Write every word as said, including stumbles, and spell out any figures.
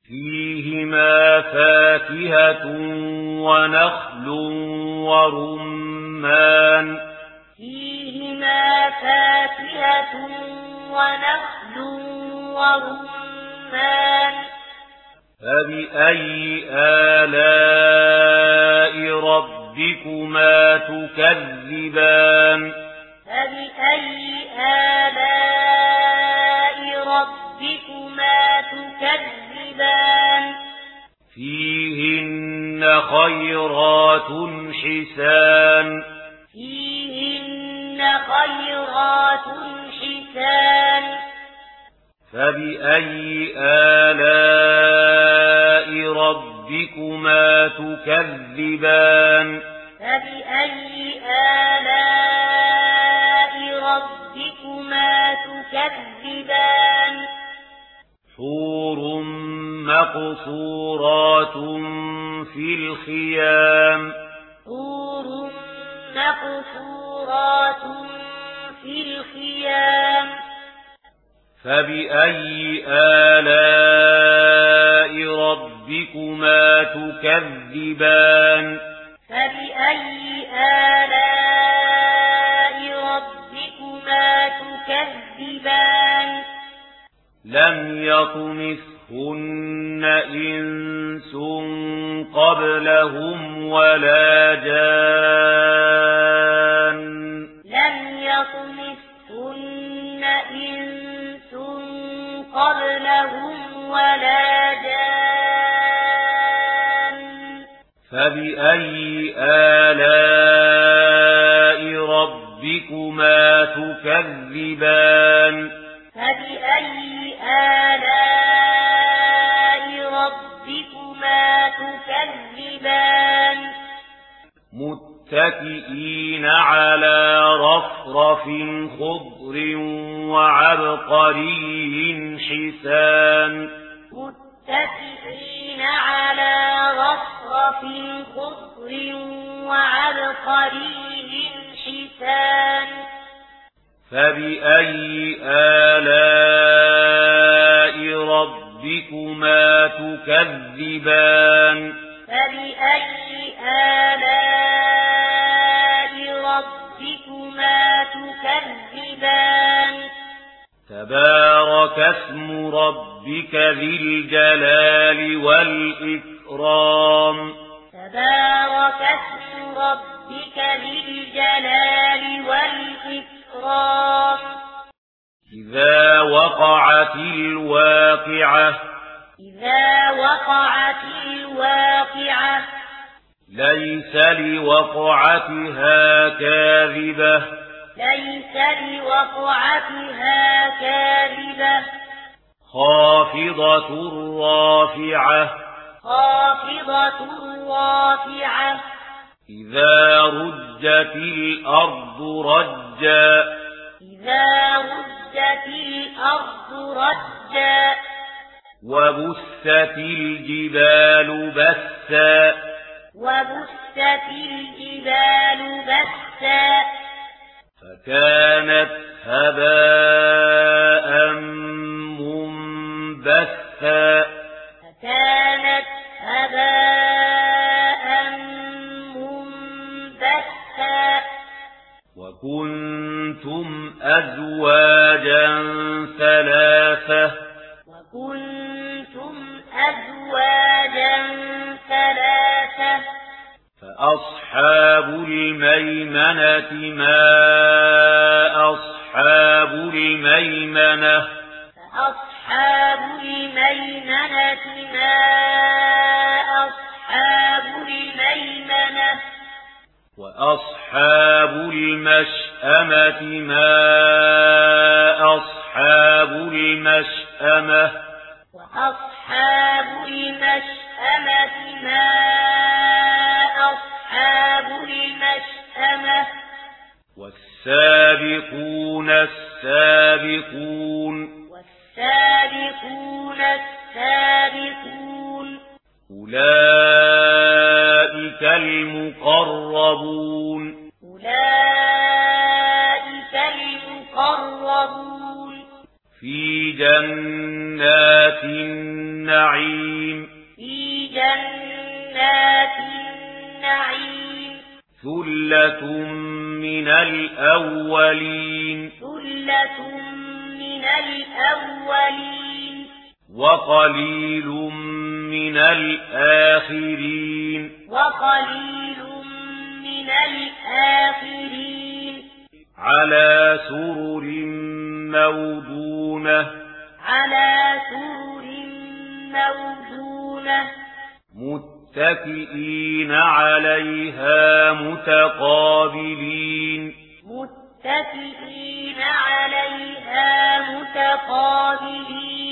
فيهما فاكهة ونخل ورمان فيهما فاكهة ونخل ورمان فبأي آلاء ربكما تكذبان فبأي آلاء ربكما تكذبان فيهن خيرات حسان فيهن خيرات حسان فبأي آلاء ربكما تكذبان فبأي آلاء ربكما تكذبان حور مقصورات في الخيام حور مقصورات في الخيام فبأي آلاء ربكما تكذبان فبأي آلاء ربكما تكذبان لم يطمثهن إنس قبلهم ولا جان لم يطمثهن إنس قبلهم ولا جان فبأي آلاء ربكما تكذبان فبأي آلاء ربكما تكذبان متكئين على رفرف خضر وعبقري حسان متكئين على رفرف خضر وعبقري حسان فبأي آلاء ربكما تكذبان فبأي آلاء ربكما تكذبان تبارك اسم ربك ذي الجلال والإكرام تبارك اسم ربك ذي الجلال والإكرام إذا وقعت الواقعة إذا وقعت الواقعة ليس لوقعتها كاذبة ليس لوقعتها كاذبة خافضة رافعة خافضة رافعة إذا رجت الأرض رجا إذا رجت الأرض رجا وبست الجبال بسا وبست الجبال بسا فكانت هباء منبثا فكانت هباء منبثا وكنتم أزواجا ثلاثة وكنتم أزواجا ثلاثة فأصحاب الميمنة ما أصحاب الميمنة فأصحاب الميمنة ما أصحاب الميمنة وأصحاب المشأمة ما أصحاب المشأمة وأصحاب المشأمة ما أصحاب المشأمة والسابقون السابقون والسابقون السابقون أولئك المقربون أولئك المقربون في جنات النعيم جنات النعيم ثلة من الأولين ثلة من الأولين وقليل من الآخرين وقليل من الآخرين على سرر موضونة على سرر موضونة متكئين عليها متقابلين متكئين عليها متقابلين